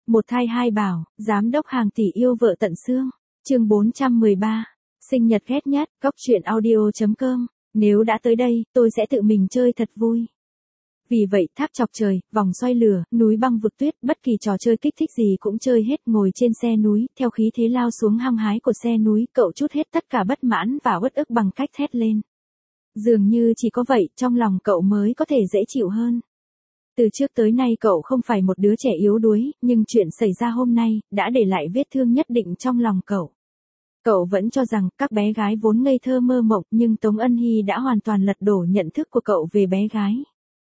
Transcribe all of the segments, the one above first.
Một thai hai bảo, giám đốc hàng tỷ yêu vợ tận xương. Chương 413. Sinh nhật ghét nhất, góc truyện audio.com. Nếu đã tới đây, tôi sẽ tự mình chơi thật vui. Vì vậy, tháp chọc trời, vòng xoay lửa, núi băng vực tuyết, bất kỳ trò chơi kích thích gì cũng chơi hết. Ngồi trên xe núi, theo khí thế lao xuống hăng hái của xe núi, cậu trút hết tất cả bất mãn và uất ức bằng cách thét lên. Dường như chỉ có vậy, trong lòng cậu mới có thể dễ chịu hơn. Từ trước tới nay cậu không phải một đứa trẻ yếu đuối, nhưng chuyện xảy ra hôm nay, đã để lại vết thương nhất định trong lòng cậu. Cậu vẫn cho rằng các bé gái vốn ngây thơ mơ mộng, nhưng Tống Ân Hy đã hoàn toàn lật đổ nhận thức của cậu về bé gái.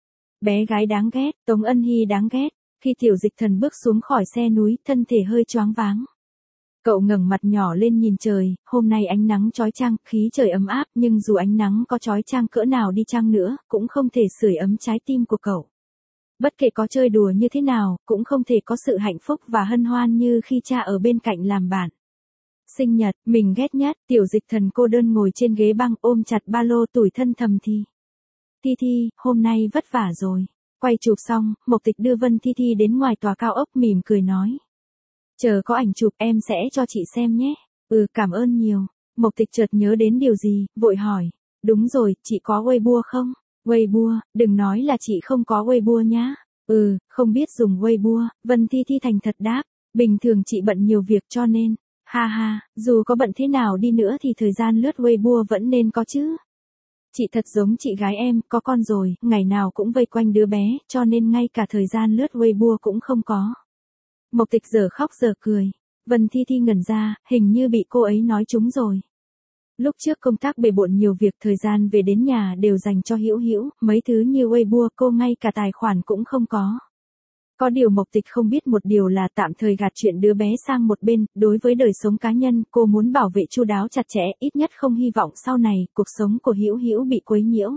Bé gái đáng ghét, Tống Ân Hy đáng ghét. Khi Tiểu Dịch Thần bước xuống khỏi xe núi, thân thể hơi choáng váng. Cậu ngẩng mặt nhỏ lên nhìn trời, hôm nay ánh nắng chói chang, khí trời ấm áp, nhưng dù ánh nắng có chói chang cỡ nào đi chăng nữa, cũng không thể sưởi ấm trái tim của cậu. Bất kể có chơi đùa như thế nào, cũng không thể có sự hạnh phúc và hân hoan như khi cha ở bên cạnh làm bạn. Sinh nhật, mình ghét nhất, Tiểu Dịch Thần cô đơn ngồi trên ghế băng ôm chặt ba lô tủi thân thầm thì. Thi Thi, hôm nay vất vả rồi. Quay chụp xong, Mộc Tịch đưa Vân Thi Thi đến ngoài tòa cao ốc mỉm cười nói. Chờ có ảnh chụp em sẽ cho chị xem nhé. Cảm ơn nhiều. Mộc Tịch chợt nhớ đến điều gì, vội hỏi. Đúng rồi, chị có Weibo không? Weibo, đừng nói là chị không có Weibo nhá. Không biết dùng Weibo, Vân Thi Thi thành thật đáp. Bình thường chị bận nhiều việc cho nên. Ha ha, dù có bận thế nào đi nữa thì thời gian lướt Weibo vẫn nên có chứ. Chị thật giống chị gái em, có con rồi, ngày nào cũng vây quanh đứa bé, cho nên ngay cả thời gian lướt Weibo cũng không có. Mộc Tịch giờ khóc giờ cười. Vân Thi Thi ngẩn ra, hình như bị cô ấy nói trúng rồi. Lúc trước công tác bề bộn nhiều việc, thời gian về đến nhà đều dành cho Hữu Hữu, mấy thứ như Weibo cô ngay cả tài khoản cũng không có. Có điều Mộc Tịch không biết một điều là tạm thời gạt chuyện đứa bé sang một bên, đối với đời sống cá nhân, cô muốn bảo vệ chu đáo chặt chẽ, ít nhất không hy vọng sau này, cuộc sống của Hữu Hữu bị quấy nhiễu.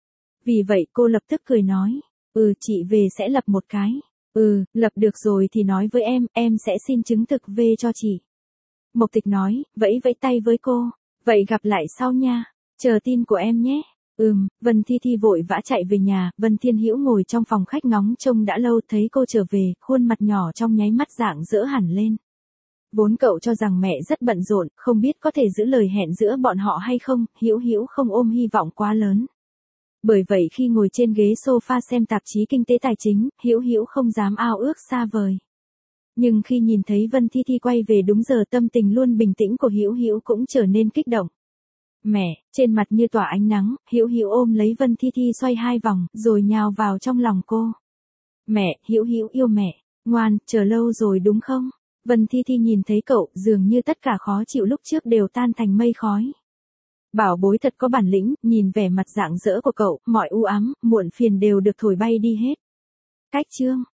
Vì vậy cô lập tức cười nói, chị về sẽ lập một cái. Lập được rồi thì nói với em sẽ xin chứng thực về cho chị. Mộc Tịch nói, vẫy vẫy tay với cô, vậy gặp lại sau nha, chờ tin của em nhé. Vân Thi Thi vội vã chạy về nhà, Vân Thiên Hữu ngồi trong phòng khách ngóng trông đã lâu, thấy cô trở về, khuôn mặt nhỏ trong nháy mắt rạng rỡ hẳn lên. Vốn cậu cho rằng mẹ rất bận rộn, không biết có thể giữ lời hẹn giữa bọn họ hay không, Hữu Hữu không ôm hy vọng quá lớn. Bởi vậy khi ngồi trên ghế sofa xem tạp chí kinh tế tài chính, Hữu Hữu không dám ao ước xa vời. Nhưng khi nhìn thấy Vân Thi Thi quay về đúng giờ, tâm tình luôn bình tĩnh của Hữu Hữu cũng trở nên kích động. Mẹ, trên mặt như tỏa ánh nắng, Hữu Hữu ôm lấy Vân Thi Thi xoay hai vòng, rồi nhào vào trong lòng cô. Mẹ, Hữu Hữu yêu mẹ, ngoan, chờ lâu rồi đúng không? Vân Thi Thi nhìn thấy cậu, dường như tất cả khó chịu lúc trước đều tan thành mây khói. Bảo bối thật có bản lĩnh, nhìn vẻ mặt rạng rỡ của cậu, mọi u ám, muộn phiền đều được thổi bay đi hết. Cách chương